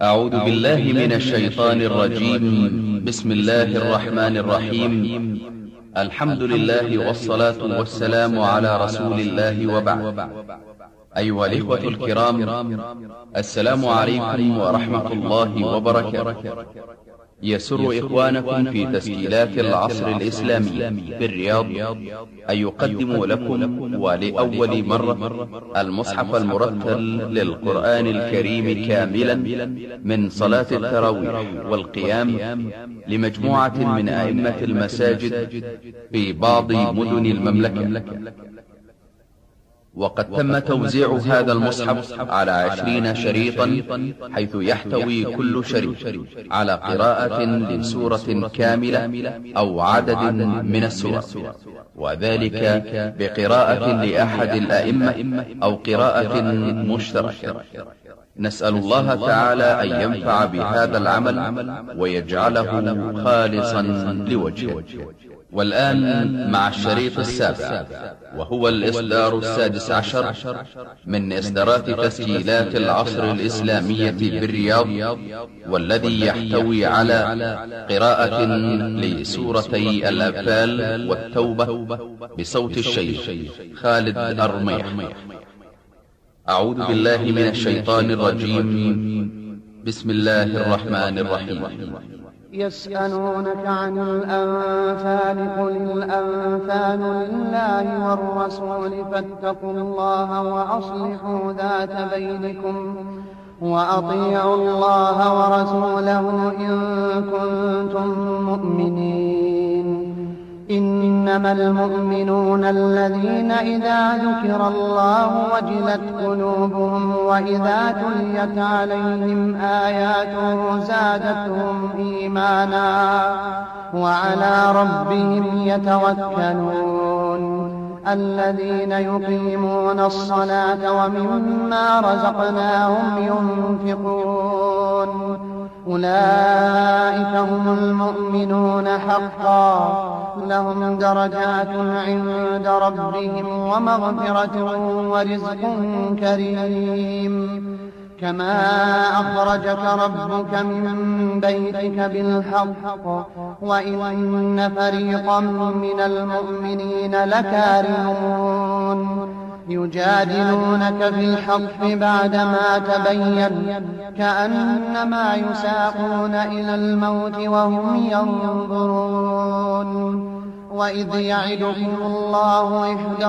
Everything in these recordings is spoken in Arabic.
أعوذ بالله من الشيطان الرجيم. بسم الله الرحمن الرحيم. الحمد لله والصلاة والسلام على رسول الله، وبعد. أيها الإخوة الكرام، السلام عليكم ورحمة الله وبركاته. يسر إخوانكم في تسجيلات العصر الإسلامي بالرياض أن يقدموا لكم ولأول مرة المصحف المرتل للقرآن الكريم كاملا من صلاة التراويح والقيام لمجموعة من أئمة المساجد في بعض مدن المملكة. وقد تم توزيع هذا المصحف على 20 شريطا، حيث يحتوي كل شريط على قراءة لسورة كاملة أو عدد من السور، وذلك بقراءة لأحد الأئمة أو قراءة مشتركة. نسأل الله تعالى أن ينفع بهذا العمل ويجعله خالصا لوجهه. والآن مع الشريط السابع، وهو الإصدار السادس عشر من إصدارات تسجيلات العصر الإسلامية بالرياض، والذي يحتوي على قراءة لسورتي الأنفال والتوبة بصوت الشيخ خالد الرميح. أعوذ بالله من الشيطان الرجيم. بسم الله الرحمن الرحيم. يسألونك عن الأنفال، قل الأنفال لله والرسول فاتقوا الله وأصلحوا ذات بينكم وأطيعوا الله ورسوله إن كنتم مؤمنين. إنما المؤمنون الذين إذا ذكر الله وجلت قلوبهم وإذا تليت عليهم آياته زادتهم إيمانا وعلى ربهم يتوكلون. الذين يقيمون الصلاة ومما رزقناهم ينفقون أولئك هم المؤمنون حقا، لهم درجات عند ربهم ومغفرة ورزق كريم. كما أخرجك ربك من بيتك بالحق وإن فريقا من المؤمنين لكارهون. يجادلونك في الحق بعدما تبين كأنما يساقون إلى الموت وهم ينظرون. وإذ يعدكم الله إحدى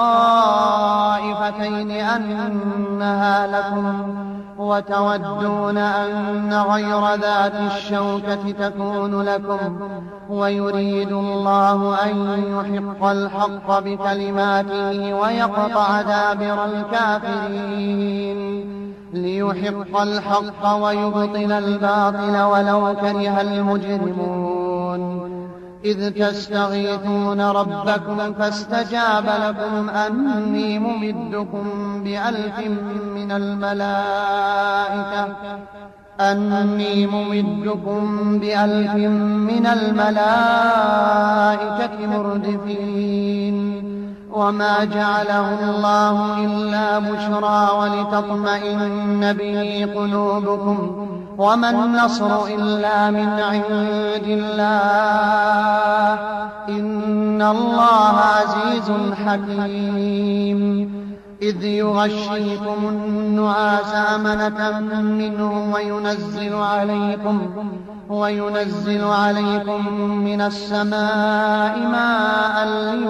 الطائفتين أنها لكم وتودون أن غير ذات الشوكة تكون لكم، ويريد الله أن يحق الحق بكلماته ويقطع دابر الكافرين، ليحق الحق ويبطل الباطل ولو كره المجرمون. إذ تستغيثون ربكم فاستجاب لكم أني ممدكم بألف من الملائكة مردفين. وما جعله الله إلا بشرى ولتطمئن به قلوبكم، وما النصر إلا من عند الله، إن الله عزيز حكيم. إذ يغشيكم النعاس أمنة منه وينزل عليكم من السماء ماء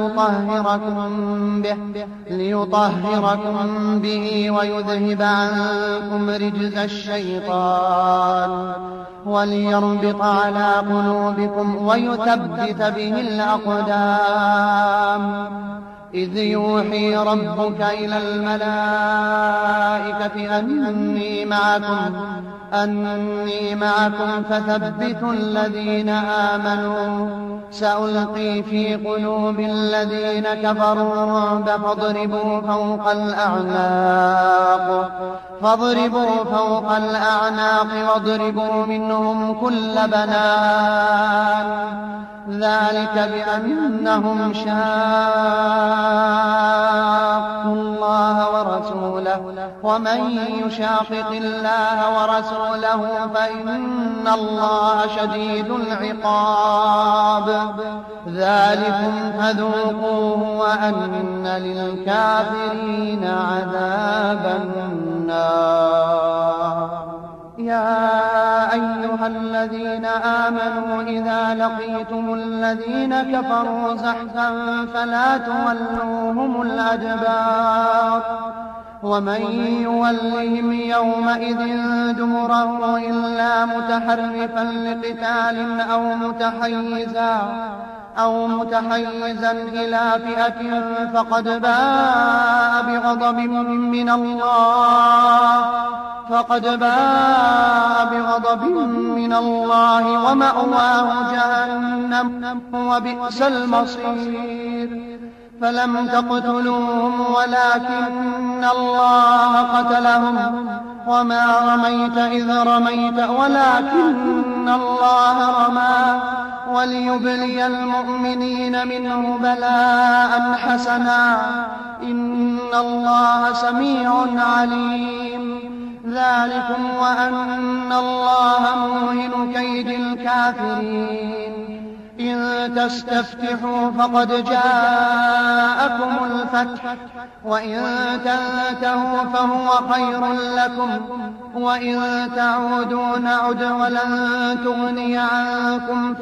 ليطهركم به ويذهب عنكم رجز الشيطان وليربط على قلوبكم ويثبت به الأقدام. إذ يوحي ربك إلى الملائكة أني معكم فثبتوا الذين آمنوا، سألقي في قلوب الذين كفروا الرعب فاضربوا فوق الأعناق واضربوا منهم كل بنان. ذلك بأنهم شاقوا الله ورسوله ومن يشاقق الله ورسوله فإن الله شديد العقاب ذلكم فذوقوه وأن للكافرين عذاب النار يا أيها الذين آمنوا إذا لقيتم الذين كفروا زحفا فلا تولوهم الأدبار ومن يولهم يومئذ دبره إلا متحرفا لقتال أو متحيزا إلى فئة فقد باء بغضب من الله ومأواه جهنم وبئس المصير فلم تقتلوهم ولكن الله قتلهم وما رميت إذ رميت ولكن الله رمى وليبلي المؤمنين منه بلاء حسنا إن الله سميع عليم ذلكم وأن الله موهن كيد الكافرين إن تستفتحوا فقد جاءكم الفتح وإن تنتهوا فهو خير لكم وإن تعودوا نعد ولن تغني عنكم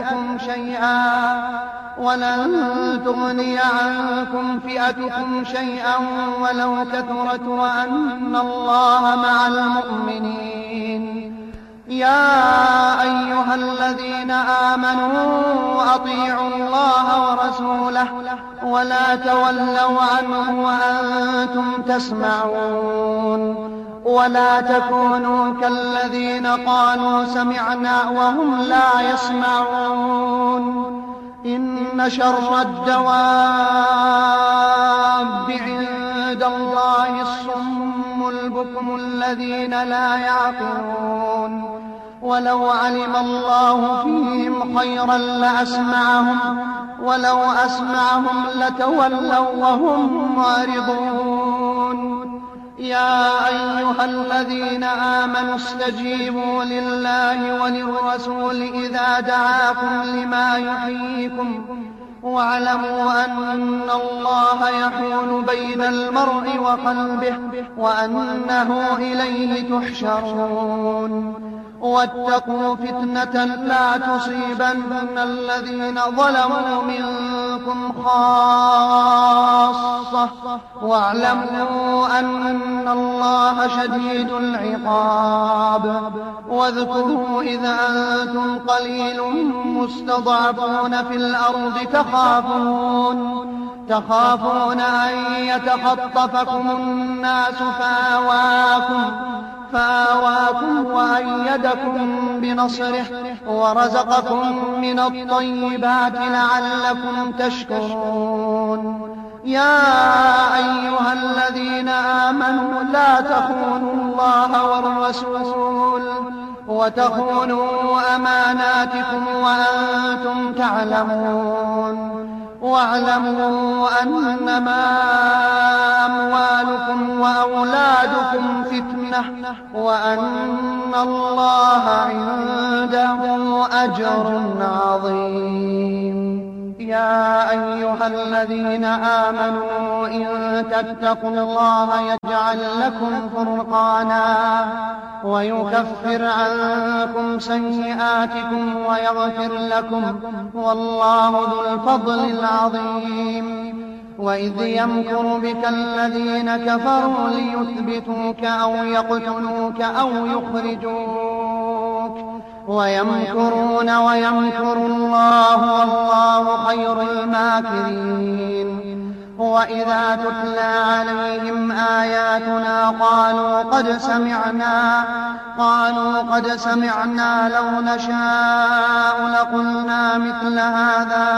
فئتكم شيئا ولو كثرت وأن الله مع المؤمنين يا أيها الذين آمنوا أطيعوا الله ورسوله ولا تولوا عنه وأنتم تسمعون ولا تكونوا كالذين قالوا سمعنا وهم لا يسمعون إن شر الدواب عند الله الصم البكم الذين لا يعقلون ولو علم الله فيهم خيرا لأسمعهم ولو أسمعهم لتولوا وهم معرضون يا أيها الذين آمنوا استجيبوا لله وللرسول إذا دعاكم لما يحييكم واعلموا أن الله يحول بين المرء وقلبه وأنه إليه تحشرون واتقوا فتنة لا تصيبن الذين ظلموا منكم خاصة واعلموا أن الله شديد العقاب واذكروا إذا أنتم قليل مستضعفون في الأرض تخافون أن يتخطفكم الناس فآواكم وأيدكم بنصره ورزقكم من الطيبات لعلكم تشكرون يا أيها الذين آمنوا لا تخونوا الله والرسول وتخونوا أماناتكم وأنتم تعلمون واعلموا أنما أموالكم وأولادكم فتنة وأن الله عنده أجر عظيم يا أيها الذين آمنوا إن تتقوا الله يجعل لكم فرقانا ويكفر عنكم سيئاتكم ويغفر لكم والله ذو الفضل العظيم وإذ يمكر بك الذين كفروا ليثبتوك أو يقتلوك أو يخرجوك ويمكرون ويمكر الله والله خير الماكرين وإذا تتلى عليهم آياتنا قالوا قد سمعنا لو نشاء لقلنا مثل هذا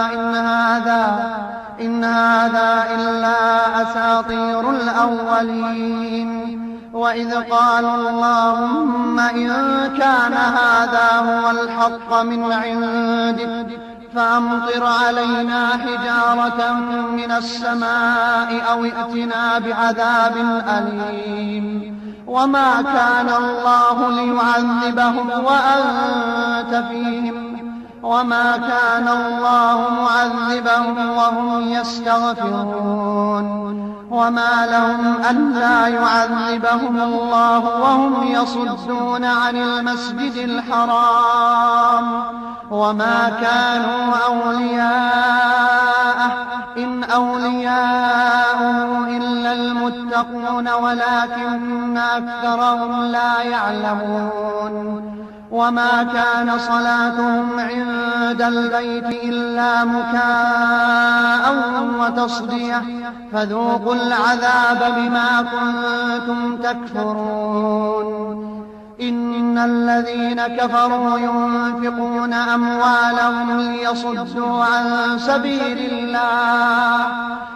إن هذا إلا أساطير الأولين وإذ قالوا اللهم إن كان هذا هو الحق من عندك فأمطر علينا حجارة من السماء أو ائتنا بعذاب أليم وما كان الله ليعذبهم وأنت فيهم وما كان الله معذبهم وهم يستغفرون وما لهم ألا يعذبهم الله وهم يصدون عن المسجد الحرام وما كانوا أولياءه إن أولياءه إلا المتقون ولكن أكثرهم لا يعلمون وما كان صلاتهم عند البيت إلا مكاء وتصدية فذوقوا العذاب بما كنتم تكفرون إن الذين كفروا ينفقون أموالهم ليصدوا عن سبيل الله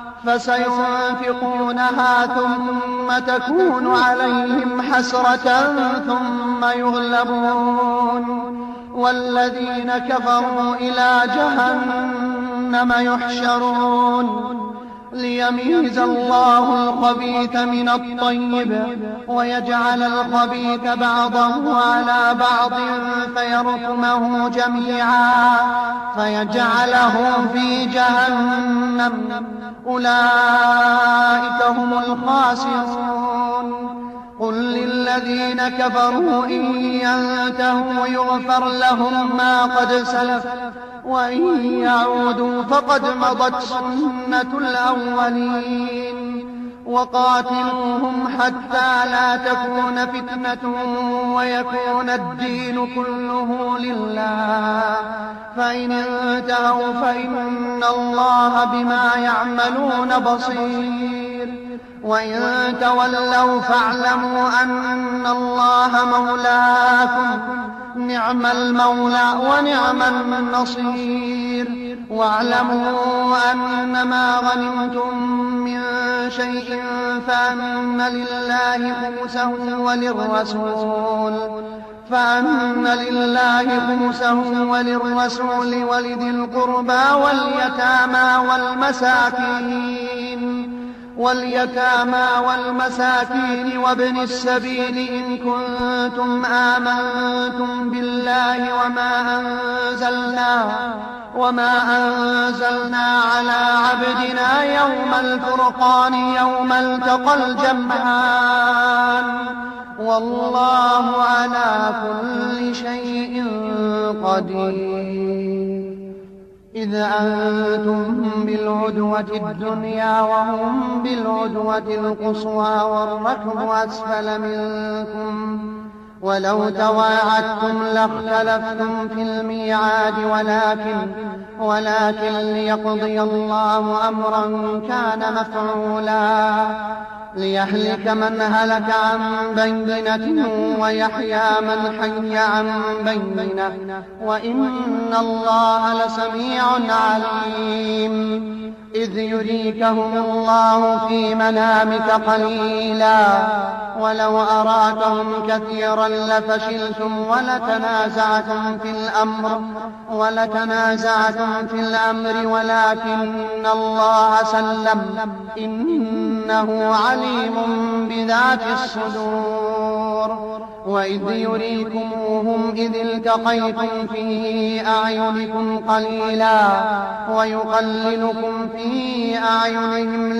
فسينفقونها ثم تكون عليهم حسرة ثم يغلبون والذين كفروا إلى جهنم يحشرون ليميز الله الخبيث من الطيب ويجعل الخبيث بعضه على بعض فيركمه جميعا فيجعله في جهنم أولئك هم الخاسرون قل للذين كفروا إن ينتهوا يغفر لهم ما قد سلف وإن يعودوا فقد مضت سنة الأولين وقاتلوهم حتى لا تكون فتنة ويكون الدين كله لله فإن انتهوا فإن الله بما يعملون بصير وإن تولوا فاعلموا أن الله مولاكم نعم المولى ونعم النصير واعلموا أن ما غنمتم من شيء فأن لله خمسه وللرسول ولذي القربى واليتامى والمساكين وابن السبيل إن كنتم آمنتم بالله وما أنزلنا على عبدنا يوم الفرقان يوم التقى الجمعان والله على كل شيء قدير إذ أنتم بالعدوة الدنيا وهم بالعدوة القصوى والركب أسفل منكم ولو تواعدتم لاختلفتم في الميعاد ولكن ليقضي الله أمرا كان مفعولا ليهلك من هلك عن بينة ويحيى من حي عن بينة وإن الله لسميع عليم إذ يريكهم الله في منامك قليلا ولو أراكهم كثيرا لفشلتم ولتنازعتم في الأمر ولكن الله سلم إنه عليم بذات الصدور وإذ يريكموهم إذ التقيتم في أعينكم قليلا ويقللكم في أعينهم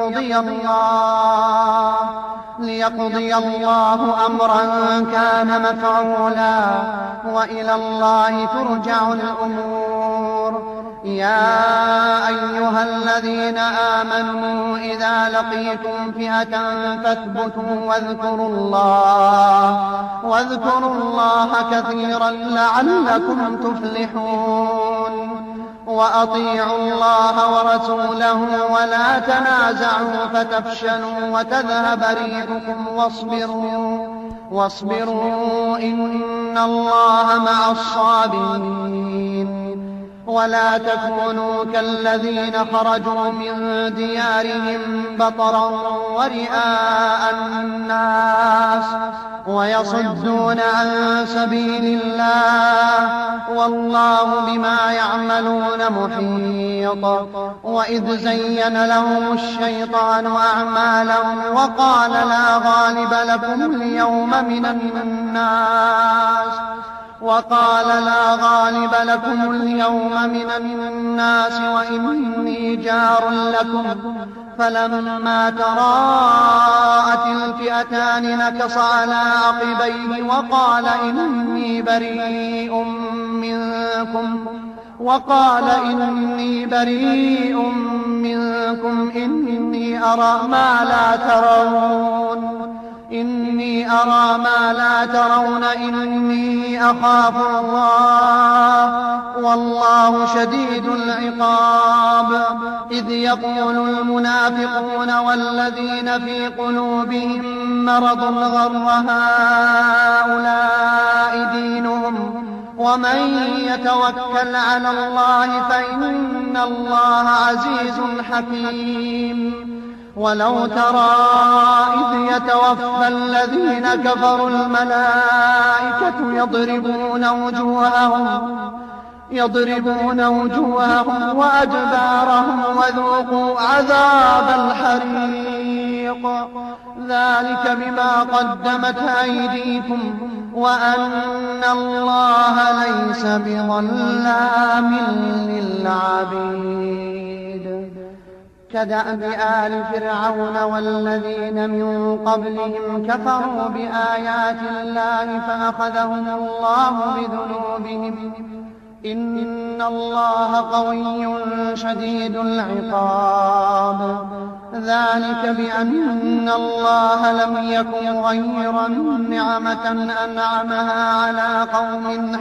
ليقضي الله أمرا كان مفعولا وإلى الله ترجع الأمور يا أيها الذين آمنوا إذا لقيتم فئة فاثبتوا واذكروا الله كثيرا لعلكم تفلحون وأطيعوا الله ورسوله ولا تنازعوا فتفشلوا وتذهب ريحكم واصبروا إن الله مع الصابرين ولا تكونوا كالذين خرجوا من ديارهم بطرا ورئاء الناس ويصدون عن سبيل الله والله بما يعملون محيط. وإذ زين لهم الشيطان أعمالهم وقال لا غالب لكم اليوم من الناس وإني جار لكم فلما تراءت الفئتان نكص على عقبيه وقال إني بريء منكم إني أرى ما لا ترون إني أخاف الله والله شديد العقاب. إذ يقول المنافقون والذين في قلوبهم مرض غر هؤلاء دينهم ومن يتوكل على الله فإن الله عزيز حكيم. ولو ترى إذ يتوفى الذين كفروا الملائكة يضربون وجوههم وأدبارهم وذوقوا عذاب الحريق ذلك بما قدمت أيديكم وأن الله ليس بظلام للعبيد. كدأب آل فرعون والذين من قبلهم كفروا بآيات الله فأخذهم الله بذنوبهم إن الله قوي شديد العقاب. ذلك بأن الله لم يكن غير نعمة أنعمها على قوم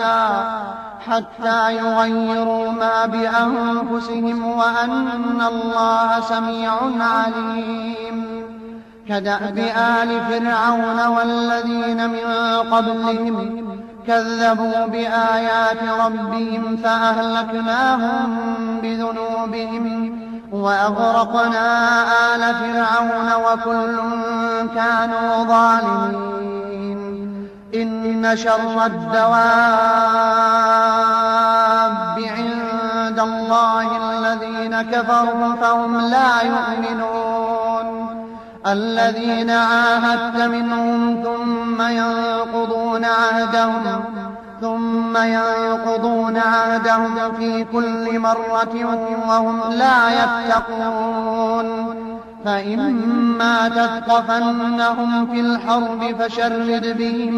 حتى يغيروا ما بأنفسهم وأن الله سميع عليم. كدأب آل فرعون والذين من قبلهم كذبوا بآيات ربهم فأهلكناهم بذنوبهم وأغرقنا آل فرعون وكل كانوا ظالمين. إن شر الدواب عند الله الذين كفروا فهم لا يؤمنون. الذين عاهدت منهم ثم ينقضون عهدهم في كل مرة وهم لا يتقون. فإما تثقفنهم في الحرب فشرد بهم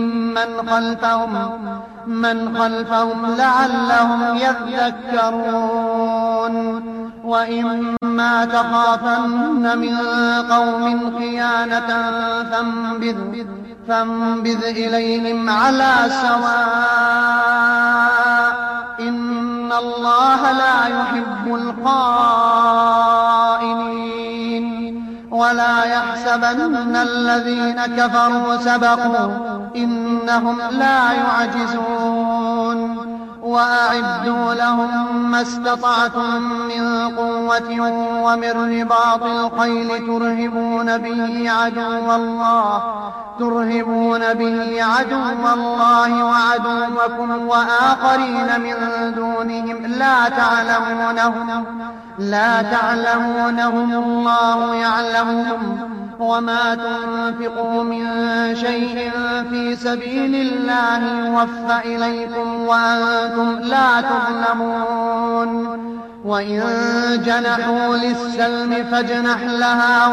من خلفهم لعلهم يذكرون. وإما تخافن من قوم خيانة فانبذ إليهم على سواء إن الله لا يحب الخائنين. ولا يحسبن الذين كفروا سبقوا إنهم لا يعجزون. وأعدوا لهم ما استطعتم من قوة ومن رباط الخيل ترهبون به عدو الله وعدوكم وآخرين من دونهم لا تعلمونهم الله يعلمهم. وما تنفقوا من شيء في سبيل الله يوفى إليكم وأنتم لا تظلمون. وإن جنحوا للسلم فاجنح لها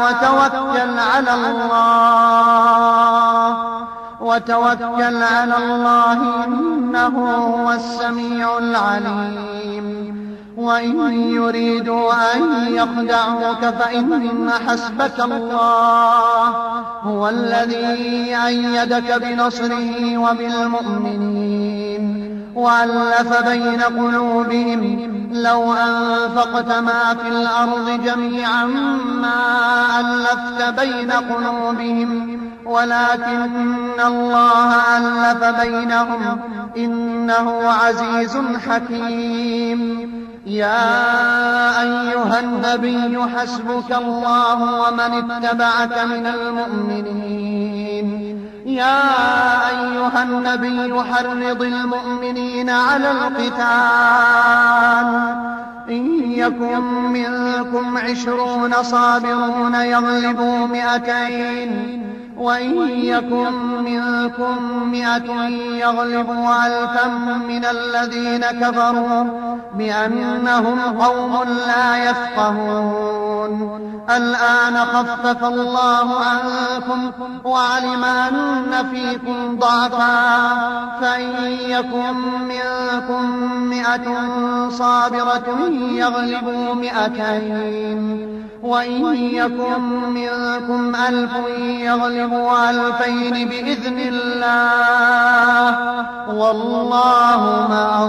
وتوكل على الله إنه هو السميع العليم. وإن يريدوا أن يخدعوك فإن حسبك الله هو الذي أيدك بنصره وبالمؤمنين. وألف بين قلوبهم لو أنفقت ما في الأرض جميعا ما ألفت بين قلوبهم ولكن الله ألف بينهم إنه عزيز حكيم. يا أيها النبي حسبك الله ومن اتبعك من المؤمنين. يا أيها النبي حرض المؤمنين على القتال. إن يكن منكم 20 صابرون يغلبوا 200 وإن يكن منكم 100 يغلبوا 1000 من الذين كفروا بأنهم قوم لا يفقهون. الآن خفف الله عنكم وعلم أن فيكم ضعفا فإن يكن منكم 100 صابرة يغلبوا 200 وإن يكن منكم 1000 يغلبوا 2000 بإذن الله والله مع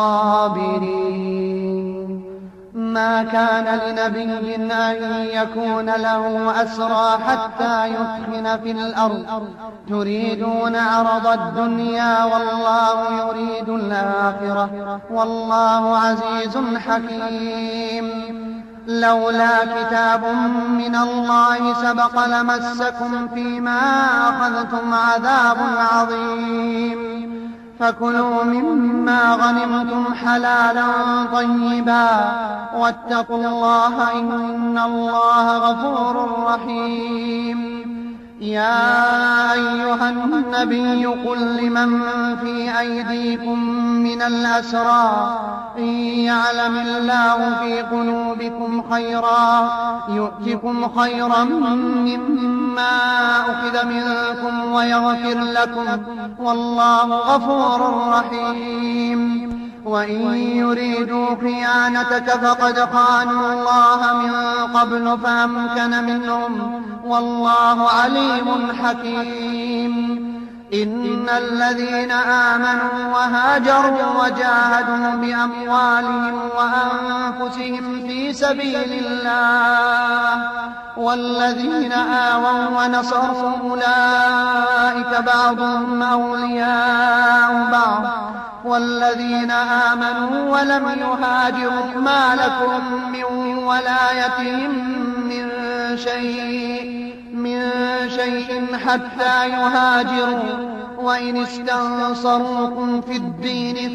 الصابرين. ما كان لنبي أن يكون له أسرى حتى يثخن في الأرض تريدون عرض الدنيا والله يريد الآخرة والله عزيز حكيم. لولا كتاب من الله سبق لمسكم فيما أخذتم عذاب عظيم. فكلوا مما غنمتم حلالا طيبا واتقوا الله إن الله غفور رحيم. يا أيها النبي قل لمن في أيديكم من الأسرى إن يعلم الله في قلوبكم خيرا يؤتكم خيرا مما أخذ منكم ويغفر لكم والله غفور رحيم. وإن يريدوا خيانتك فقد خانوا الله من قبل فأمكن منهم والله عليم حكيم. إن الذين آمنوا وهاجروا وجاهدوا بأموالهم وأنفسهم في سبيل الله والذين آووا ونصروا أولئك بعضهم أولياء بعض والذين آمنوا ولم يهاجروا ما لكم من ولايتهم من شيء حتى يهاجروا وإن استنصروكم في الدين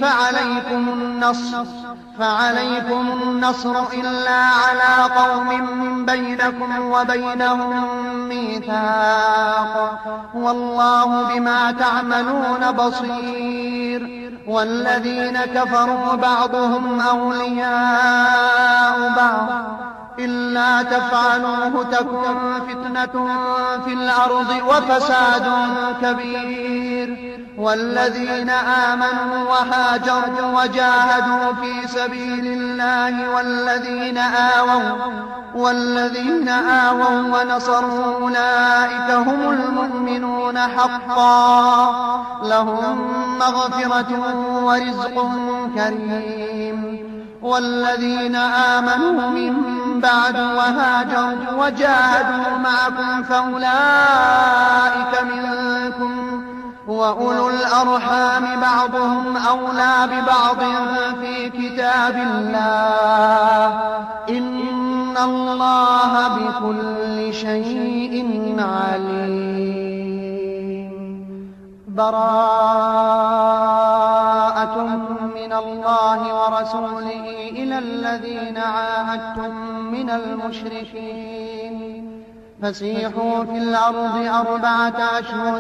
فعليكم النصر إلا على قوم بينكم وبينهم ميثاق والله بما تعملون بصير. والذين كفروا بعضهم أولياء بعض إلا تفعلوه تكن فتنة في الأرض وفساد كبير. والذين آمنوا وهاجروا وجاهدوا في سبيل الله والذين آووا ونصروا أولئك هم المؤمنون حقا لهم مغفرة ورزق كريم. والذين آمنوا من بعد وهاجروا وجاهدوا معكم فأولئك منكم وأولو الأرحام بعضهم أولى ببعض في كتاب الله إن الله بكل شيء عليم. براءة من الله ورسوله إلى الذين عاهدتم من المشركين فسيحوا في الأرض 4 أشهر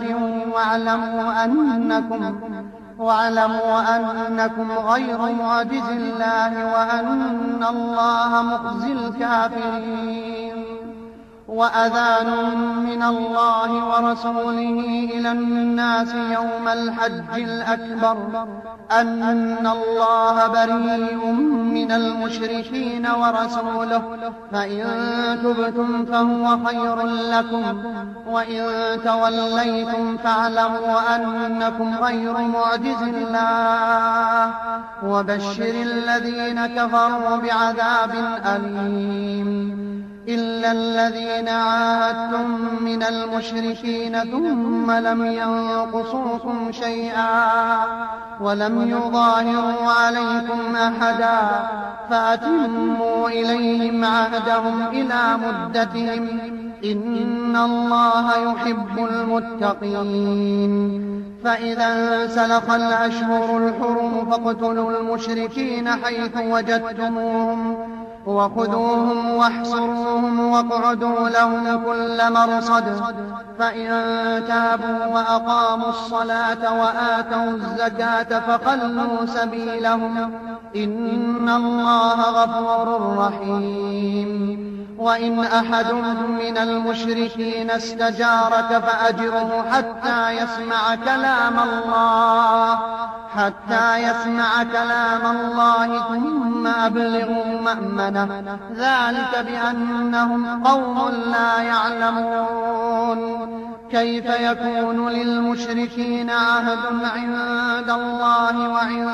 واعلموا أنكم غير معجز الله وأن الله مخزي الكافرين. وأذان من الله ورسوله إلى الناس يوم الحج الأكبر أن الله بريء من المشركين ورسوله فإن تبتم فهو خير لكم وإن توليتم فاعلموا أنكم غير معجز الله وبشر الذين كفروا بعذاب أليم. إلا الذين عاهدتم من المشركين ثم لم ينقصوكم شيئا ولم يظاهروا عليكم أحدا فأتموا إليهم عهدهم إلى مدتهم إن الله يحب المتقين. فإذا انسلخ الأشهر الحرم فاقتلوا المشركين حيث وجدتموهم وخذوهم واحصروهم واقعدوا لهم كل مرصد فإن تابوا وأقاموا الصلاة وآتوا الزكاة فخلوا سبيلهم إن الله غفور رحيم. وإن أحد من المشركين استجارك فأجره حتى يسمع كلام الله ثم أبلغوا مأمنه ذلك بأنهم قوم لا يعلمون. كيف يكون للمشركين عهد عند الله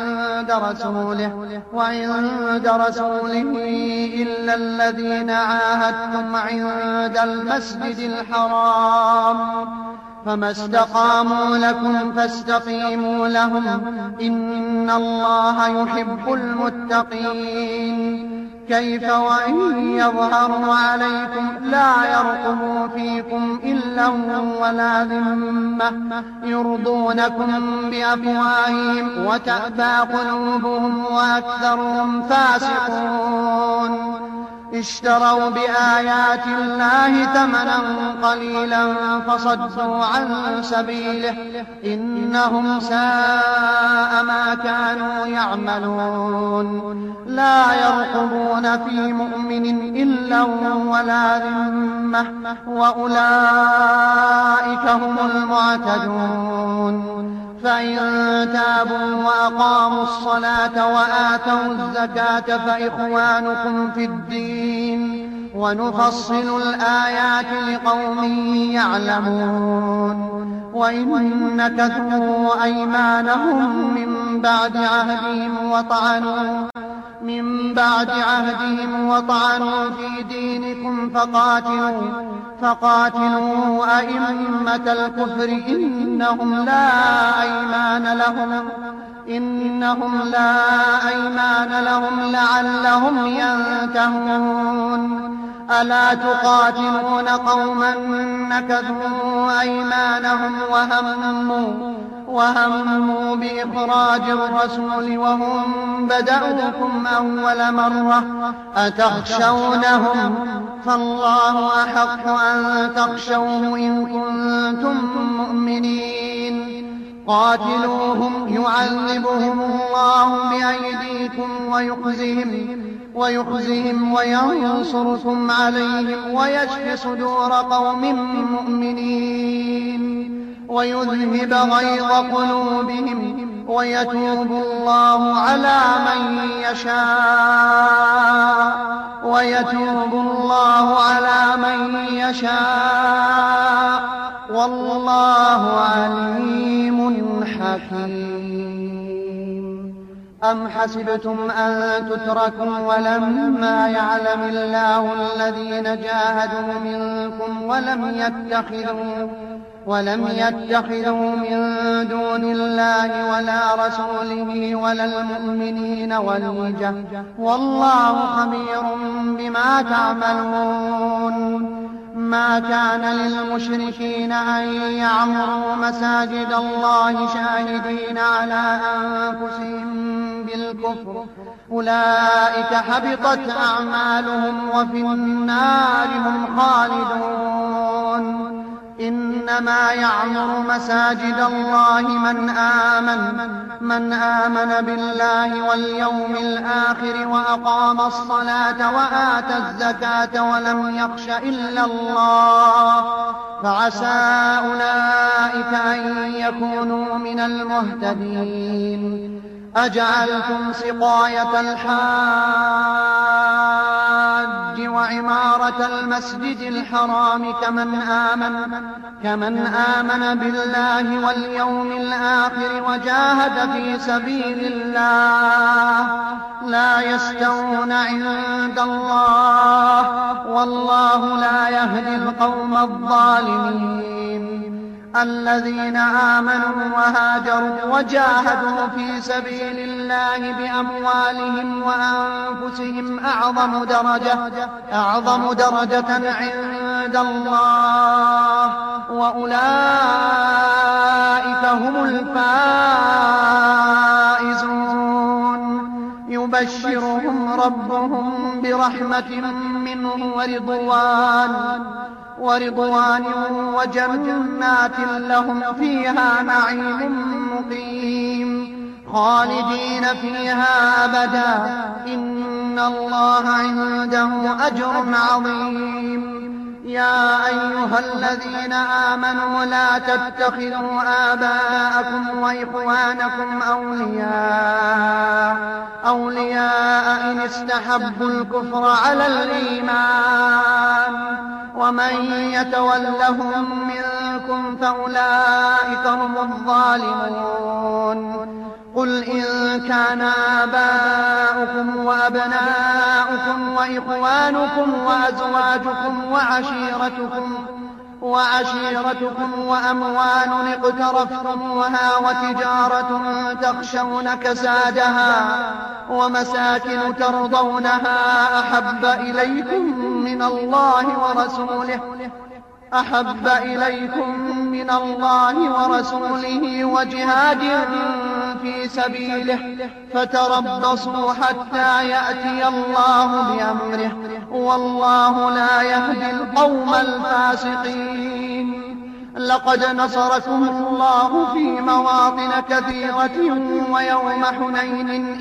وعند رسوله إلا الذين عاهدتم عند المسجد الحرام فما استقاموا لكم فاستقيموا لهم إن الله يحب المتقين. كيف وإن يظهروا عليكم لا يرقبوا فيكم إلا ولا ذمة يرضونكم بأفواههم وتأبى قلوبهم وأكثرهم فاسقون. اشتروا بآيات الله ثمنا قليلا فصدوا عن سبيله إنهم ساء ما كانوا يعملون. لا يرقبون في مؤمن إلا ولا ذمة وأولئك هم المعتدون. فإن تابوا وأقاموا الصلاة وآتوا الزكاة فإخوانكم في الدين ونفصل الآيات لقوم يعلمون. وإن نكثوا أيمانهم من بعد عهدهم وطعنوا في دينكم فقاتلوا أئمة الكفر إنهم لا أيمان لهم لعلهم ينتهون. ألا تقاتلون قوما نكثوا أيمانهم وهموا بإخراج الرسول وهم بدأوكم أول مرة أتخشونهم فالله أحق أن تخشوه إن كنتم مؤمنين. قاتلوهم يعذبهم الله بأيديكم ويخزهم وينصركم عليهم ويشف صدور قوم مؤمنين ويذهب غيظ قلوبهم ويتوب الله على من يشاء والله عليم حكيم. أم حسبتم أن تتركوا ولما يعلم الله الذين جاهدوا منكم ولم يتخذوا من دون الله ولا رسوله ولا المؤمنين وليجة والله خبير بما تعملون. ما كان للمشركين أن يعمروا مساجد الله شاهدين على أنفسهم بالكفر أولئك حبطت أعمالهم وفي النار هم خالدون. إنما يعمر مساجد الله من آمن بالله واليوم الآخر وأقام الصلاة وآتى الزكاة ولم يخش إلا الله فعسى أولئك أن يكونوا من المهتدين. أجعلتم سقاية الحاج وعمارة المسجد الحرام كمن آمن بالله واليوم الآخر وجاهد في سبيل الله لا يستوون عند الله والله لا يهدي القوم الظالمين. الذين آمنوا وهاجروا وجاهدوا في سبيل الله بأموالهم وأنفسهم أعظم درجة عند الله وأولئك هم الفائزون. يبشرهم ربهم برحمة منه ورضوان وجنات لهم فيها نعيم مقيم خالدين فيها أبدا إن الله عنده أجر عظيم. يا أيها الذين آمنوا لا تتخذوا آباءكم وإخوانكم أولياء إن استحبوا الكفر على الإيمان ومن يتولهم منكم فأولئك هم الظالمون. قل إن كان آباؤكم وأبناؤكم وإخوانكم وأزواجكم وعشيرتكم وأموال اقترفتموها وتجارة تخشون كسادها ومساكن ترضونها أحب إليكم من الله ورسوله وجهاد في سبيله فتربصوا حتى يأتي الله بأمره والله لا يهدي القوم الفاسقين. لقد نصركم الله في مواطن كثيرة ويوم حنين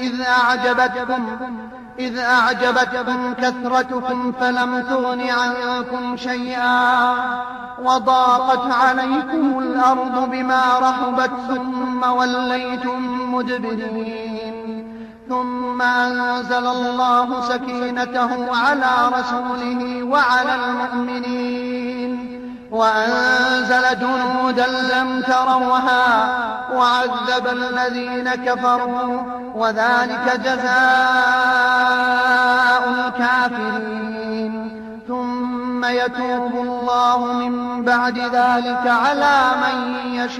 إذ أعجبتكم كثرتكم فلم تغن عنكم شيئا وضاقت عليكم الأرض بما رحبت ثم وليتم مدبرين. ثم أنزل الله سكينته على رسوله وعلى المؤمنين وأنزل جنودا لم تروها وعذب الذين كفروا وذلك جزاء الكافرين. ثم يتوب الله من بعد ذلك على من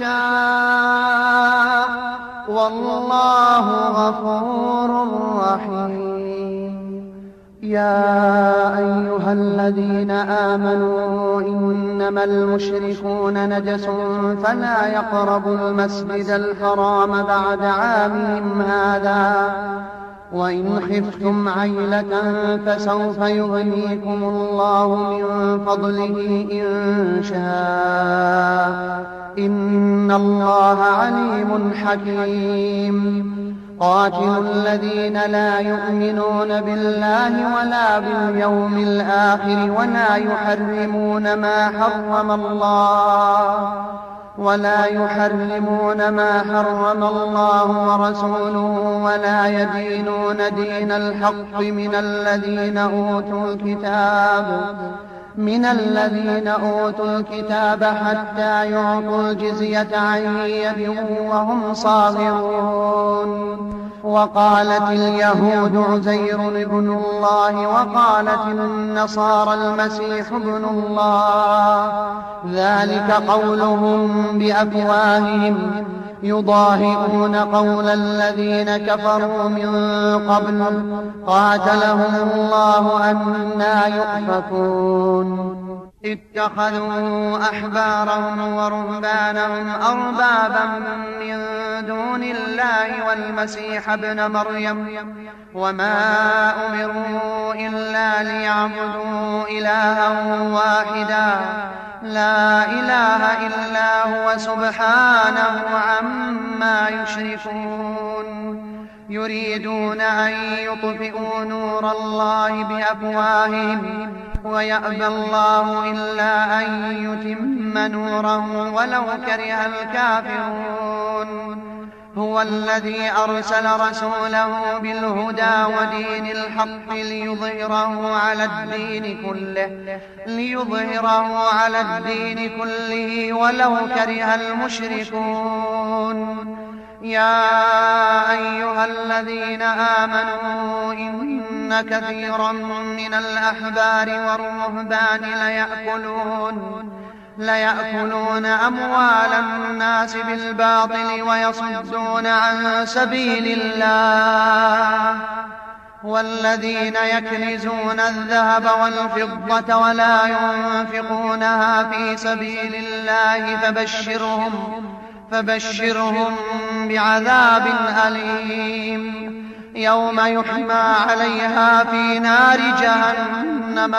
يشاء والله غفور رحيم. يا أيها الذين آمنوا إنما المشركون نجس فلا يقربوا المسجد الحرام بعد عامهم هذا وإن خفتم عيلة فسوف يغنيكم الله من فضله إن شاء إن الله عليم حكيم. قاتلوا الذين لا يؤمنون بالله ولا باليوم الآخر ولا يحرمون ما حرم الله ورسوله ولا يدينون دين الحق من الذين أوتوا الكتاب حتى يعطوا الجزية عن يد وهم صاغرون. وقالت اليهود عزير ابن الله وقالت النصارى المسيح ابن الله ذلك قولهم بأفواههم يضاهئون قول الذين كفروا من قبل قاتلهم الله أنى يؤفكون. اتخذوا أحبارهم ورهبانهم أربابا من دون الله والمسيح ابن مريم وما أمروا إلا ليعبدوا إلها واحدا لا إله إلا هو سبحانه عما يشركون. يريدون أن يطفئوا نور الله بأفواههم ويأبى الله إلا أن يتم نوره ولو كره الكافرون. هو الذي أرسل رسوله بالهدى ودين الحق ليظهره على الدين كله ولو كره المشركون. يا أيها الذين آمنوا إن كثيرا من الأحبار والرهبان ليأكلون أموال الناس بالباطل ويصدون عن سبيل الله. والذين يكنزون الذهب والفضة ولا ينفقونها في سبيل الله فبشرهم بعذاب أليم يوم يحمى عليها في نار جهنم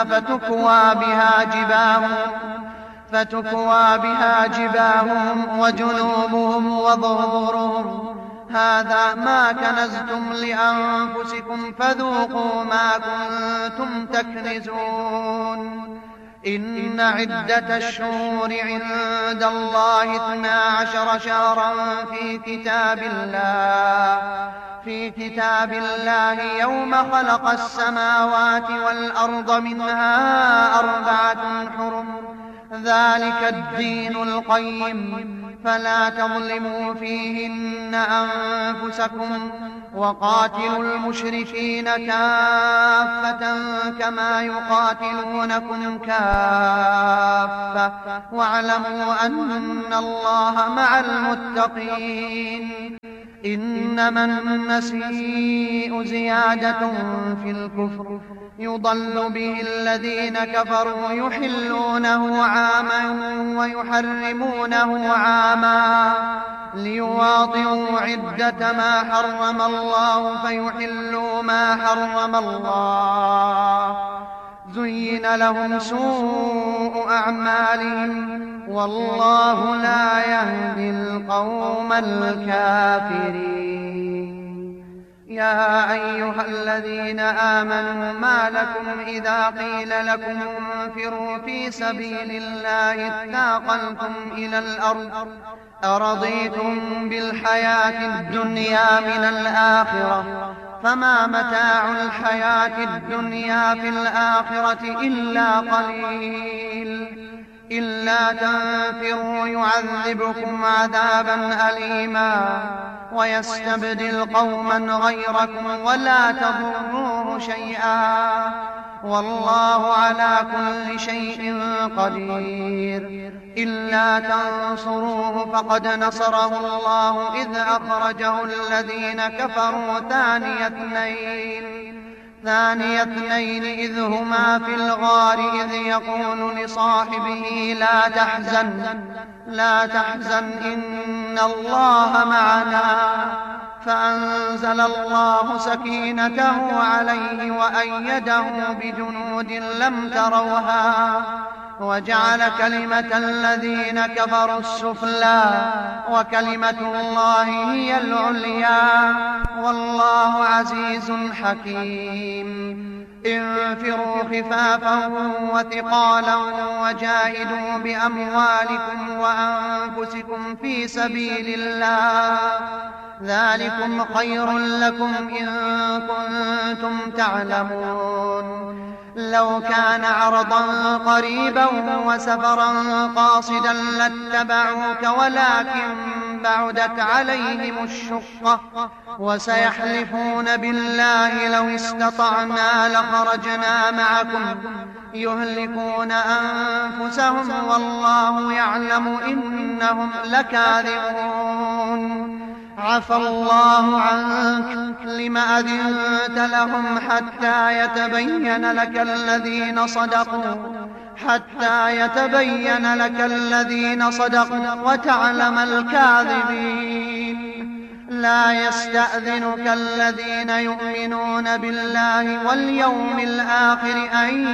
فتكوى بها جباههم وجنوبهم وظهورهم هذا ما كنزتم لأنفسكم فذوقوا ما كنتم تكنزون. إن عدة الشهور عند الله 12 شهرا في كتاب الله يوم خلق السماوات والأرض منها 4 حرم ذلك الدين القيم فلا تظلموا فيهن أنفسكم وقاتلوا المشركين كافة كما يقاتلونكم كافة واعلموا أن الله مع المتقين. إنما النسيء زيادة في الكفر يضل به الذين كفروا يحلونه عاما ويحرمونه عاما ليواطئوا عدة ما حرم الله فيحلوا ما حرم الله. زين لهم سوء أعمالهم والله لا يهدي القوم الكافرين. يا أيها الذين آمنوا ما لكم إذا قيل لكم انفروا في سبيل الله اثاقلتم إلى الأرض أرضيتم بالحياة الدنيا من الآخرة فما متاع الحياة الدنيا في الآخرة إلا قليل. إلا تنفروا يعذبكم عذابا أليما ويستبدل قوما غيركم ولا تضروه شيئا والله على كل شيء قدير. إلا تنصروه فقد نصره الله إذ أخرجه الذين كفروا ثاني اثنين إذ هما في الغار إذ يقول لصاحبه لا تحزن إن الله معنا فأنزل الله سكينته عليه وأيده بجنود لم تروها وجعل كلمة الذين كفروا السفلى وكلمة الله هي العليا والله عزيز حكيم. انفروا خفافا وثقالا وجاهدوا بأموالكم وأنفسكم في سبيل الله ذلكم خير لكم إن كنتم تعلمون. لو كان عرضا قريبا وسفرا قاصدا لاتبعوك ولكن بعدت عليهم الشقة وسيحلفون بالله لو استطعنا لخرجنا معكم يهلكون أنفسهم والله يعلم إنهم لكاذبون. عفى الله عنك لم أذنت لهم حتى يتبين لك الذين صدقوا وتعلم الكاذبين. لا يستأذنك الذين يؤمنون بالله واليوم الآخر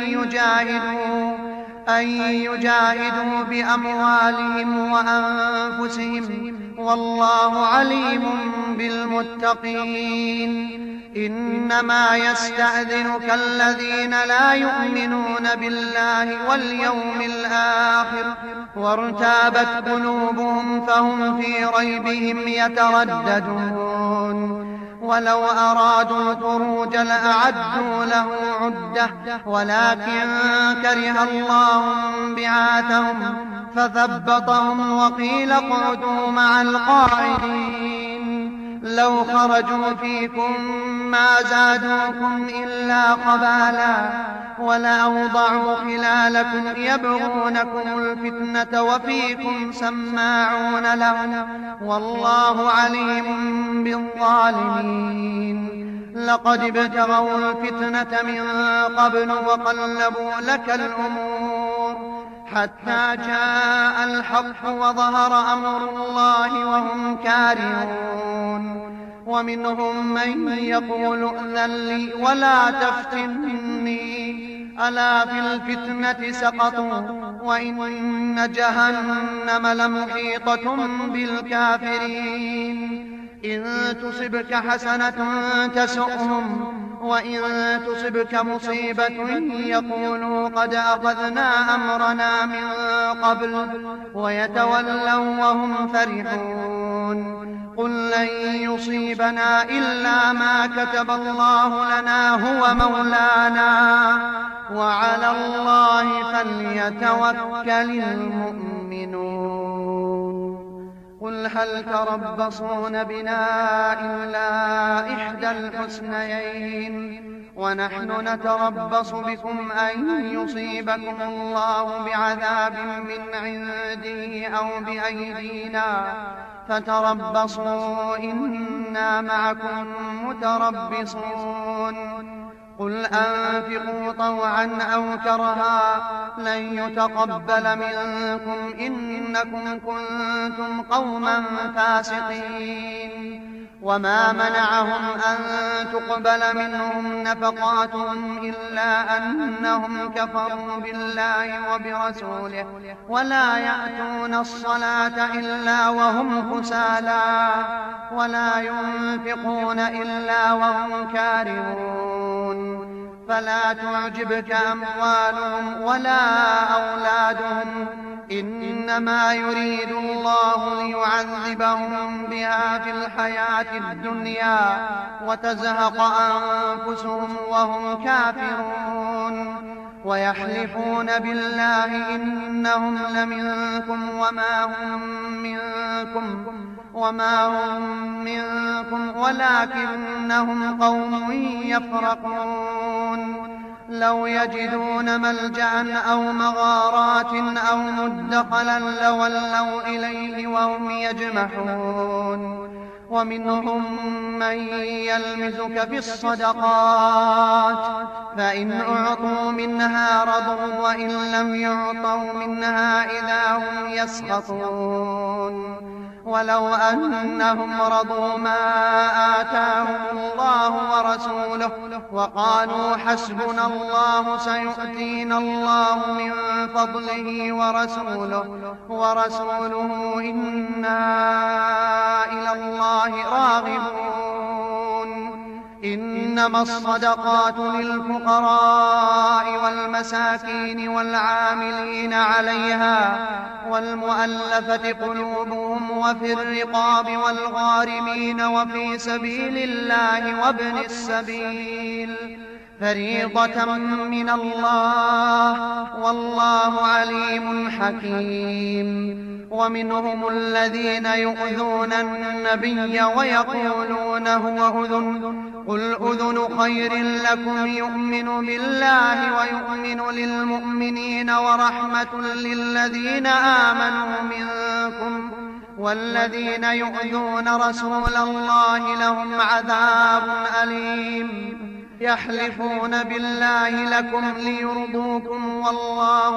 أن يجاهدوا بأموالهم وأنفسهم والله عليم بالمتقين. إنما يستأذنك الذين لا يؤمنون بالله واليوم الآخر وارتابت قلوبهم فهم في ريبهم يترددون ولو أرادوا الخروج لأعدوا له عدة ولكن كره الله بعاثهم فثبطهم وقيل اقعدوا مع القاعدين لو خرجوا فيكم ما زادوكم إلا خبالا ولأوضعوا خلالكم يبغونكم الفتنة وفيكم سماعون لهم والله عليم بالظالمين لقد ابتغوا الفتنة من قبل وقلبوا لك الأمور حتى جاء الحق وظهر أمر الله وهم كارهون ومنهم من يقول ائذن لي ولا تفتني ألا في الفتنة سقطوا وإن جهنم لمحيطة بالكافرين إن تصبك حسنة تسؤهم وإن تصبك مصيبة يقولوا قد أخذنا أمرنا من قبل ويتولوا وهم فرحون قل لن يصيبنا إلا ما كتب الله لنا هو مولانا وعلى الله فليتوكل المؤمنون قل هل تربصون بنا إلا إحدى الحسنيين ونحن نتربص بكم أن يصيبكم الله بعذاب من عنده أو بأيدينا فتربصوا إنا معكم متربصون قل أنفقوا طوعا أو كرها لن يتقبل منكم إنكم كنتم قوما فاسقين وما منعهم أن تقبل منهم نفقاتهم إلا أنهم كفروا بالله وبرسوله ولا يأتون الصلاة إلا وهم كسالى ولا ينفقون إلا وهم كارهون فلا تعجبك أموالهم ولا أولادهم إنما يريد الله ليعذبهم بها في الحياة الدنيا وتزهق أنفسهم وهم كافرون ويحلفون بالله إنهم لمنكم وما هم منكم ولكنهم قوم يفرقون لو يجدون ملجأ أو مغارات أو مدخلا لولوا إليه وهم يجمحون ومنهم من يلمزك في الصدقات فإن أعطوا منها رضوا وإن لم يعطوا منها إذا هم يسخطون ولو أنهم رضوا ما آتاهم الله ورسوله وقالوا حسبنا الله سيؤتينا الله من فضله ورسوله إنا إلى الله راغبون إنما الصدقات للفقراء والمساكين والعاملين عليها والمؤلفة قلوبهم وفي الرقاب والغارمين وفي سبيل الله وابن السبيل فريضة من الله والله عليم حكيم ومنهم الذين يؤذون النبي ويقولون هو أذن قل أذن خير لكم يؤمن بالله ويؤمن للمؤمنين ورحمة للذين آمنوا منكم والذين يؤذون رسول الله لهم عذاب أليم يحلفون بالله لكم ليرضوكم والله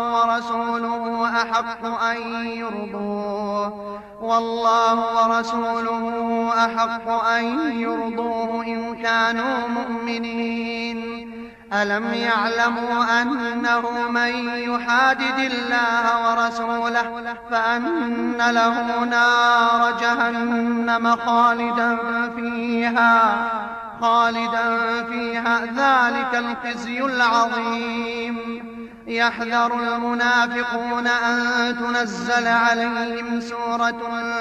ورسوله أحق أن يرضوه إن كانوا مؤمنين ألم يعلموا أنه من يحادد الله ورسوله فأن له نار جهنم خالدا خالدا فيها ذلك الخزي العظيم. يحذر المنافقون أن تنزل عليهم سورة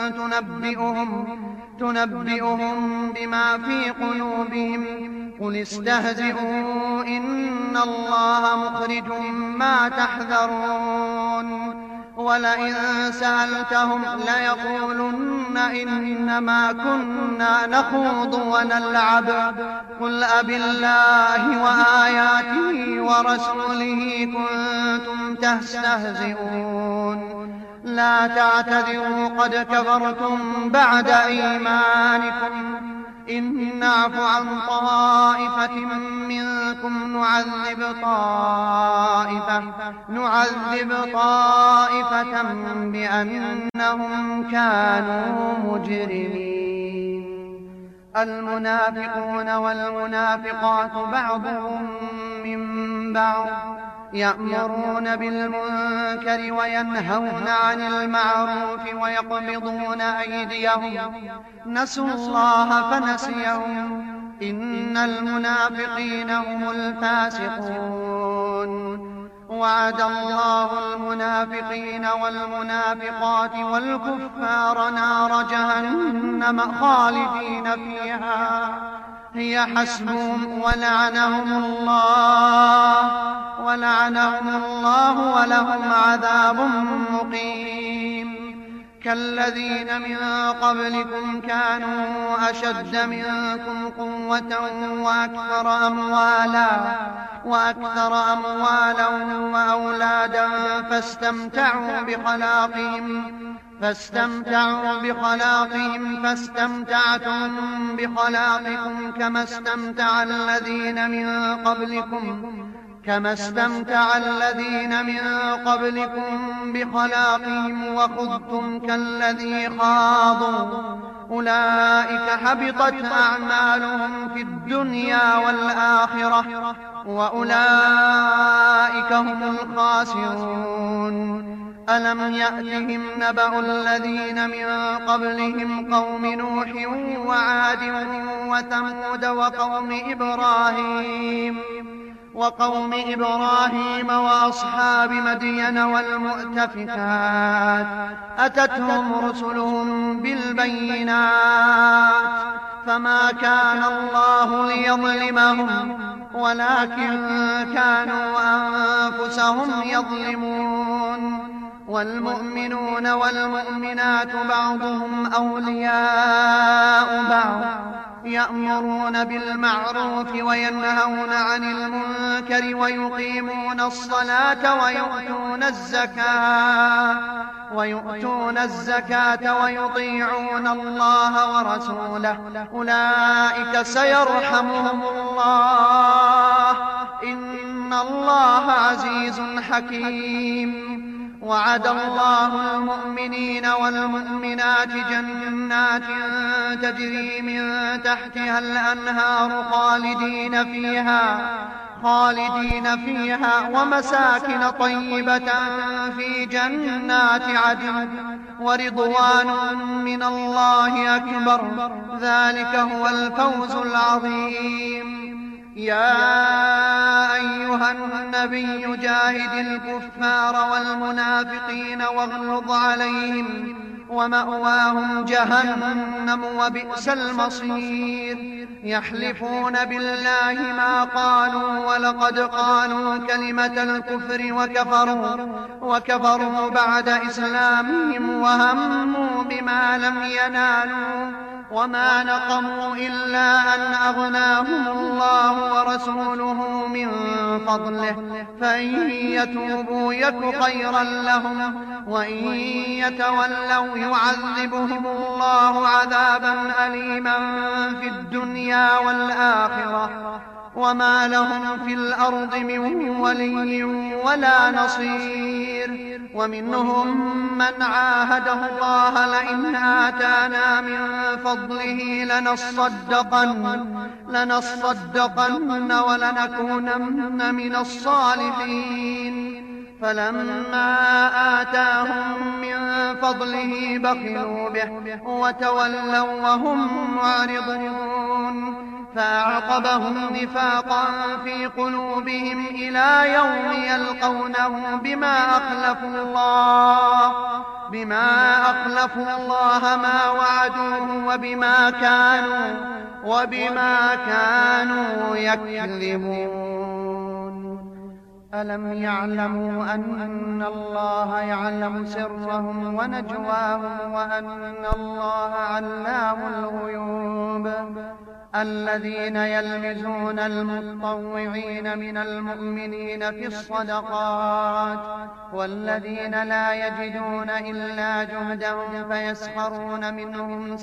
تنبئهم بما في قلوبهم قل استهزئوا إن الله مخرج ما تحذرون. ولئن سألتهم ليقولن إنما كنا نخوض ونلعب قل أبالله وآياته ورسوله كنتم تستهزئون. لا تعتذروا قد كفرتم بعد إيمانكم إن نعف عن طائفة منكم نعذب طائفة بأنهم كانوا مجرمين. المنافقون والمنافقات بعضهم من بعض يأمرون بالمنكر وينهون عن المعروف ويقبضون أيديهم نسوا الله فنسيهم إن المنافقين هم الفاسقون. وعد الله المنافقين والمنافقات والكفار نار جهنم خالدين فيها هي حسبهم ولعنهم الله ولهم عذاب مقيم. كالذين من قبلكم كانوا أشد منكم قوة وأكثر أموالا وأولادا فاستمتعوا بخلاقهم فاستمتعتم بخلاقكم كما استمتع الذين من قبلكم بخلاقهم وخذتم كالذي خاضوا أولئك حبطت أعمالهم في الدنيا والآخرة وأولئك هم الخاسرون. ألم يأتهم نبأ الذين من قبلهم قوم نوح وعاد وثمود وقوم إبراهيم وأصحاب مدين والمؤتفكات أتتهم رسلهم بالبينات فما كان الله ليظلمهم ولكن كانوا أنفسهم يظلمون. والمؤمنون والمؤمنات بعضهم أولياء بعض يأمرون بالمعروف وينهون عن المنكر ويقيمون الصلاة ويؤتون الزكاة ويطيعون الله ورسوله أولئك سيرحمهم الله إن الله عزيز حكيم. وعد الله المؤمنين والمؤمنات جنات تجري من تحتها الأنهار خالدين فيها ومساكن طيبة في جنات عدن ورضوان من الله أكبر ذلك هو الفوز العظيم. يا أيها النبي جاهد الكفار والمنافقين واغلظ عليهم ومأواهم جهنم وبئس المصير. يحلفون بالله ما قالوا ولقد قالوا كلمة الكفر وكفروا بعد إسلامهم وهموا بما لم ينالوا وما نقموا إلا أن أغناهم الله ورسوله من فضله فإن يتوبوا يك خيرا لهم وإن يتولوا يعذبهم الله عذابا أليما في الدنيا والآخرة وما لهم في الأرض من ولي ولا نصير. ومنهم من عاهد الله لئن آتانا من فضله لنصدقن ولنكونن من الصالحين. فلما آتاهم من فضله بخلوا به وتولوا وهم معرضون. فأعقبهم نفاقا في قلوبهم إلى يوم يلقونه بما أخلفوا الله ما وعدوه وبما كانوا يكذبون. ألم يعلموا أن الله يعلم سرهم ونجواهم وأن الله علام الغيوب؟ الذين يلمزون المطوعين من المؤمنين في الصدقات والذين لا يجدون إلا جهدهم فيسخرون منهم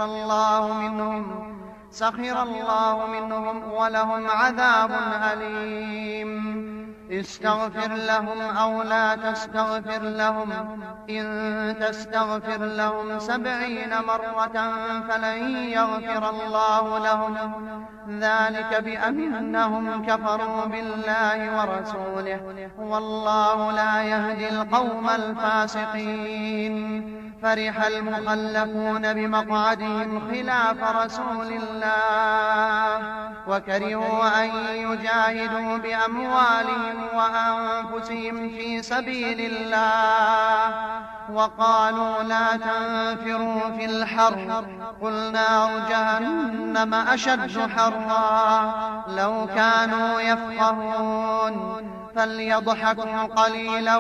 سخر الله منهم ولهم عذاب أليم. استغفر لهم أو لا تستغفر لهم إن تستغفر لهم 70 مرة فلن يغفر الله لهم ذلك بأنهم كفروا بالله ورسوله والله لا يهدي القوم الفاسقين. فرح المخلفون بمقعدهم خلاف رسول الله وكرهوا أن يجاهدوا بأموالهم وأنفسهم في سبيل الله وقالوا لا تنفروا في الحر قل نار جهنم أشد حرا لو كانوا يفقهون. فليضحكوا قليلا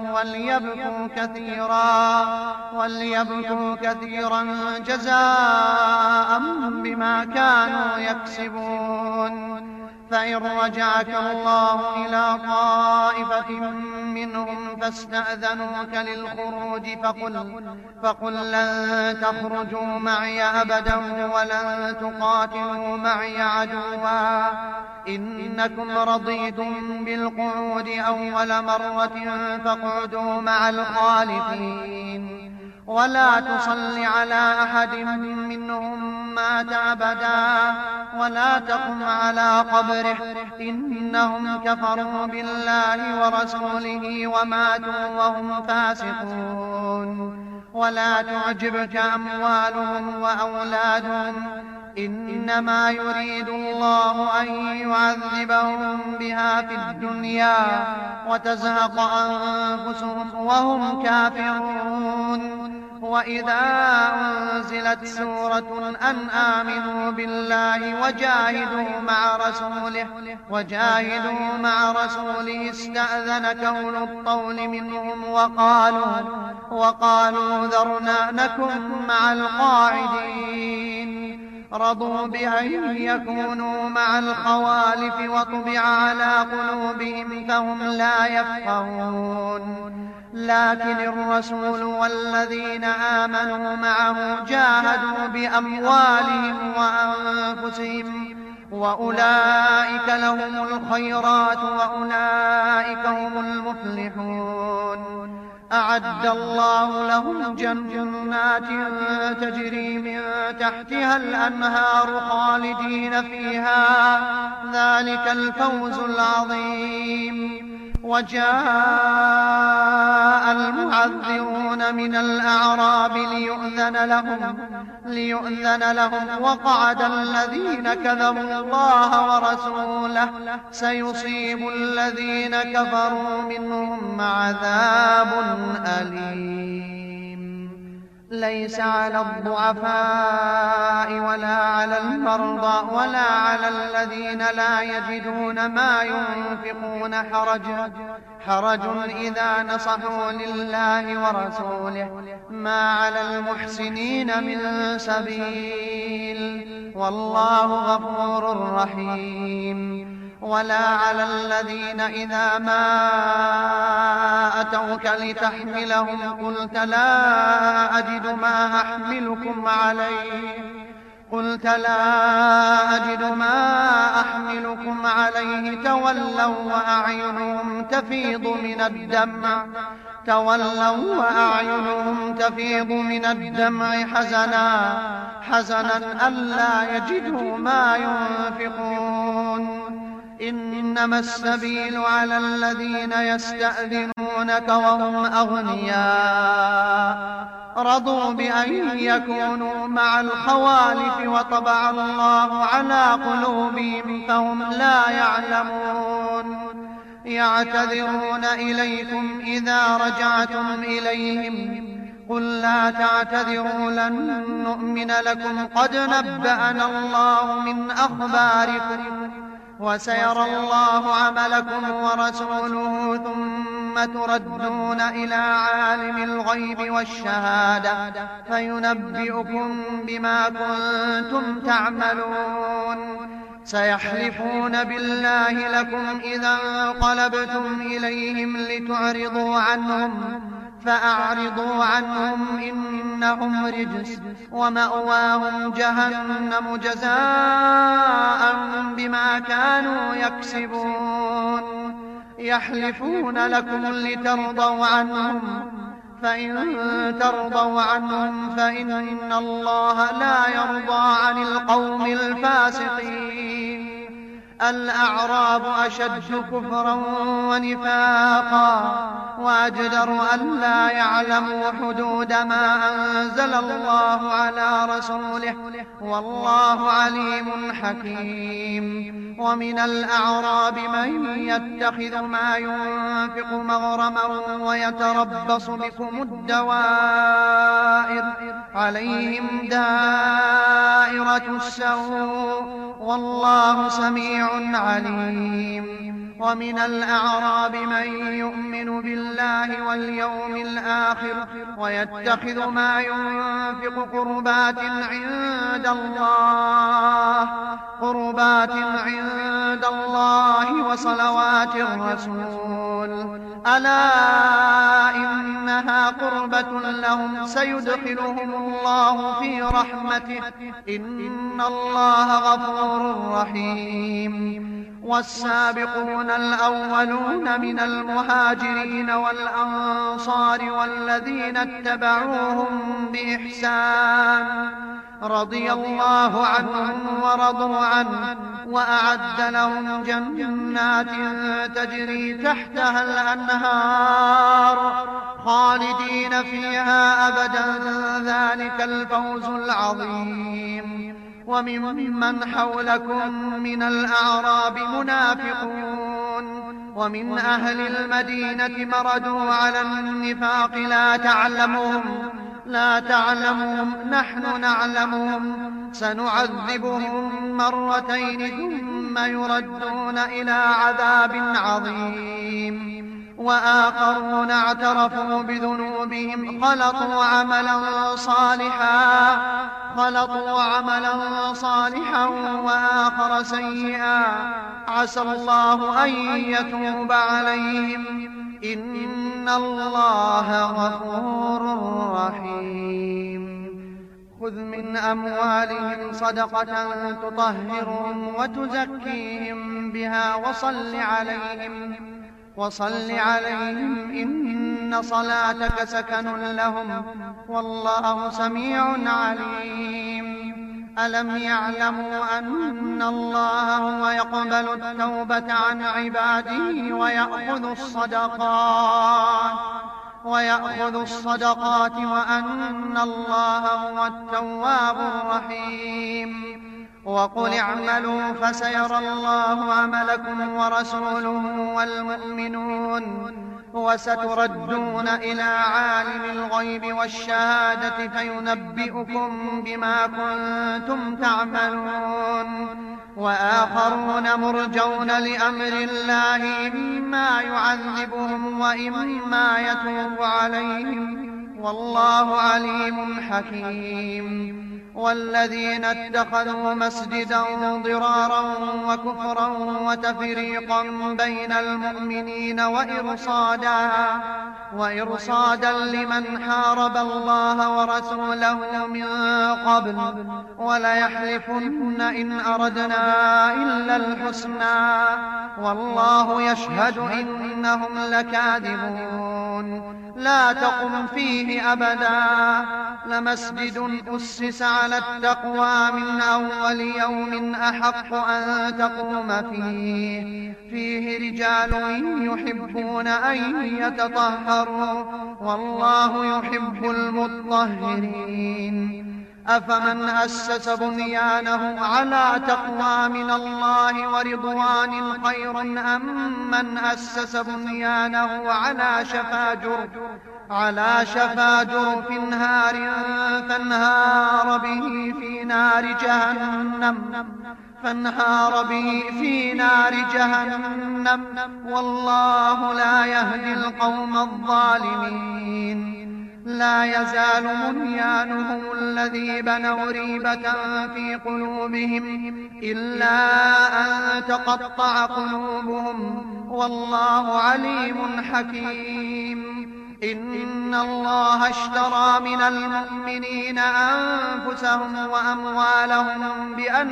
وليبكوا كثيرا جزاء بما كانوا يكسبون. فإن رجعك الله إلى طائفة منهم فاستأذنوك للخروج فقل لن تخرجوا معي أبدا ولن تقاتلوا معي عدوا إنكم رضيتم بالقعود أول مرة فاقعدوا مع الخالفين ولا تصل على أحد منهم مات أبدا ولا تقم على قبره إنهم كفروا بالله ورسوله وماتوا وهم فاسقون. ولا تعجبك أموالهم وأولادهم إنما يريد الله أن يعذبهم بها في الدنيا وتزهق أنفسهم وهم كافرون. وإذا أنزلت سورة أن آمنوا بالله وجاهدوا مع رسوله استأذنك أولو الطول منهم وقالوا ذرنا نكن مع القاعدين. رضوا بأن يكونوا مع الخوالف وطبع على قلوبهم فهم لا يفقهون. لكن الرسول والذين آمنوا معه جاهدوا بأموالهم وأنفسهم وأولئك لهم الخيرات وأولئك هم المفلحون. أعد الله لهم جنات تجري من تحتها الأنهار خالدين فيها ذلك الفوز العظيم. وجاء المعذرون من الأعراب ليؤذن لهم وقعد الذين كذبوا الله ورسوله سيصيب الذين كفروا منهم عذاب أليم. ليس على الضعفاء ولا على المرضى ولا على الذين لا يجدون ما ينفقون حرج إذا نصحوا لله ورسوله ما على المحسنين من سبيل والله غفور رحيم. ولا على الذين إذا ما أتوك لتحملهم قلت لا أجد ما أحملكم عليه تولوا وأعينهم تفيض من الدمع حزنا ألا يجدوا ما ينفقون. إنما السبيل على الذين يستأذنونك وهم أغنياء رضوا بأن يكونوا مع الخوالف وطبع الله على قلوبهم فهم لا يعلمون. يعتذرون إليكم إذا رجعتم إليهم قل لا تعتذروا لن نؤمن لكم قد نبأنا الله من أخباركم وسيرى الله عملكم ورسوله ثم تردون إلى عالم الغيب والشهادة فينبئكم بما كنتم تعملون. سيحلفون بالله لكم إذا انقلبتم إليهم لتعرضوا عنهم فأعرضوا عنهم إنهم رجس ومأواهم جهنم جزاء بما كانوا يكسبون. يحلفون لكم لترضوا عنهم فإن ترضوا عنهم فإن الله لا يرضى عن القوم الفاسقين. الأعراب أشد كفرا ونفاقا وأجدر أن لا يعلموا حدود ما أنزل الله على رسوله والله عليم حكيم. ومن الأعراب من يتخذ ما ينفق مغرما ويتربص بكم الدوائر عليهم دائرة السوء والله سميع عليم. ومن الأعراب من يؤمن بالله واليوم الآخر ويتخذ ما ينفق قربات عند الله وصلوات الرسول ألا إنها قربة لهم سيدخلهم الله في رحمته إن الله غفور رحيم. والسابقون الأولون من المهاجرين والأنصار والذين اتبعوهم بإحسان رضي الله عنهم ورضوا عنه وأعد لهم جنات تجري تحتها الأنهار خالدين فيها أبدا ذلك الفوز العظيم. وممن حولكم من الأعراب منافقون ومن أهل المدينة مردوا على النفاق لا تعلمهم نحن نعلمهم سنعذبهم مرتين ثم يردون إلى عذاب عظيم. وآخرون اعترفوا بذنوبهم خلطوا عملا صالحا وآخر سيئا عسى الله أن يتوب عليهم إن الله غفور رحيم. خذ من أموالهم صدقة تطهرهم وتزكيهم بها وصل عليهم إن صلاتك سكن لهم والله سميع عليم. ألم يعلموا أن الله هو يقبل التوبة عن عباده ويأخذ الصدقات وأن الله هو التواب الرحيم. وقل اعملوا فسيرى الله عملكم ورسوله والمؤمنون وستردون إلى عالم الغيب والشهادة فينبئكم بما كنتم تعملون. وآخرون مرجون لأمر الله إما يعذبهم وإما يتوب عليهم والله عليم حكيم. والذين اتخذوا مسجدا ضرارا وكفرا وتفريقا بين المؤمنين وإرصادا لمن حارب الله ورسوله من قبل وليحلفن إن أردنا إلا الحسنى والله يشهد إنهم لكاذبون. لا تقم فيه أبدا، لمسجد أسس على التقوى من أول يوم أحق أن تقوم فيه رجال يحبون أن يتطهروا والله يحب المطهرين. أفمن أسس بنيانه على تقوى من الله ورضوان خير أم من أسس بنيانه على شفا جرف هار فانهار به في نار جهنم والله لا يهدي القوم الظالمين. لا يزال بنيانهم الذي بنوا ريبة في قلوبهم إلا أن تقطع قلوبهم والله عليم حكيم. إن الله اشترى من المؤمنين أنفسهم وأموالهم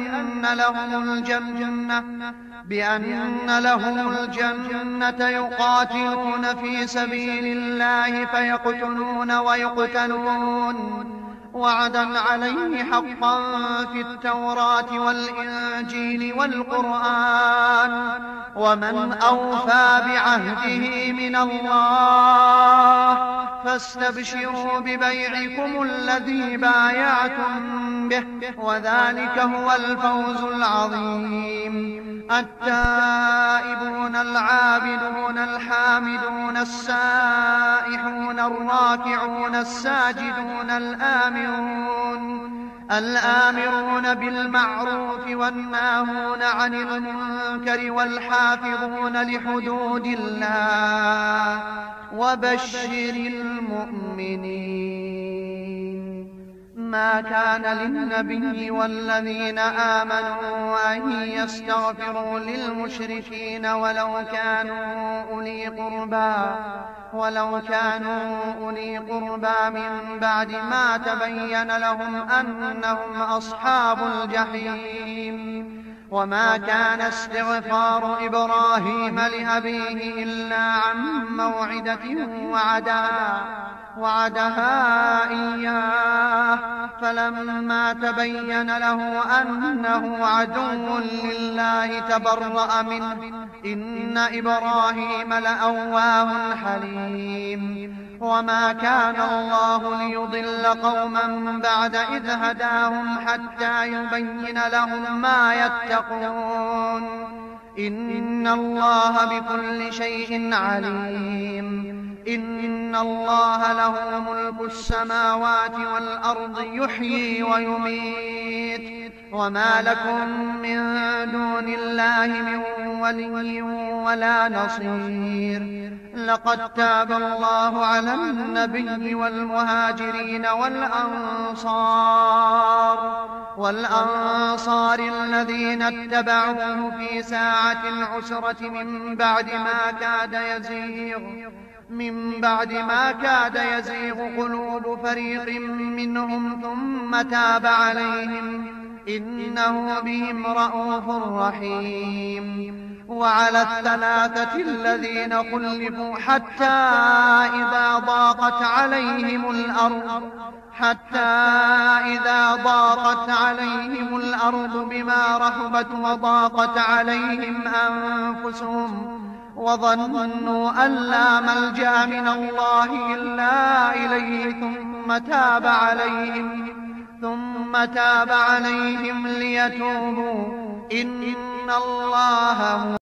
بأن لهم الجنة يقاتلون في سبيل الله فيقتلون ويقتلون وعدا عليه حقا في التوراة والإنجيل والقرآن ومن أوفى بعهده من الله فاستبشروا ببيعكم الذي بايعتم به وذلك هو الفوز العظيم. التائبون العابدون الحامدون السائحون الراكعون الساجدون الآمرون بالمعروف والناهون عن المنكر والحافظون لحدود الله وبشر المؤمنين. ما كان للنبي والذين آمنوا أن يستغفروا للمشركين ولو كانوا أولي قربى من بعد ما تبين لهم أنهم أصحاب الجحيم. وما كان استغفار إبراهيم لأبيه إلا عن موعدة وعدها إياه فلما تبين له أنه عدو لله تبرأ منه إن إبراهيم لأواه حليم. وما كان الله ليضل قوما بعد إذ هداهم حتى يبين لهم ما يتقون إن الله بكل شيء عليم. إن الله له ملك السماوات والأرض يحيي ويميت وما لكم من دون الله من ولي ولا نصير. لقد تاب الله على النبي والمهاجرين والأنصار الذين اتبعوه في ساعة العسرة من بعد ما كاد يزيغ قلوب فريق منهم ثم تاب عليهم إنه بهم رءوف رحيم. وعلى الثلاثة الذين خلفوا حتى إذا ضاقت عليهم الأرض بما رحبت وضاقت عليهم أنفسهم وظنوا أن لا ملجأ من الله إلا إليه ثم تاب عليهم ليتوبوا إن الله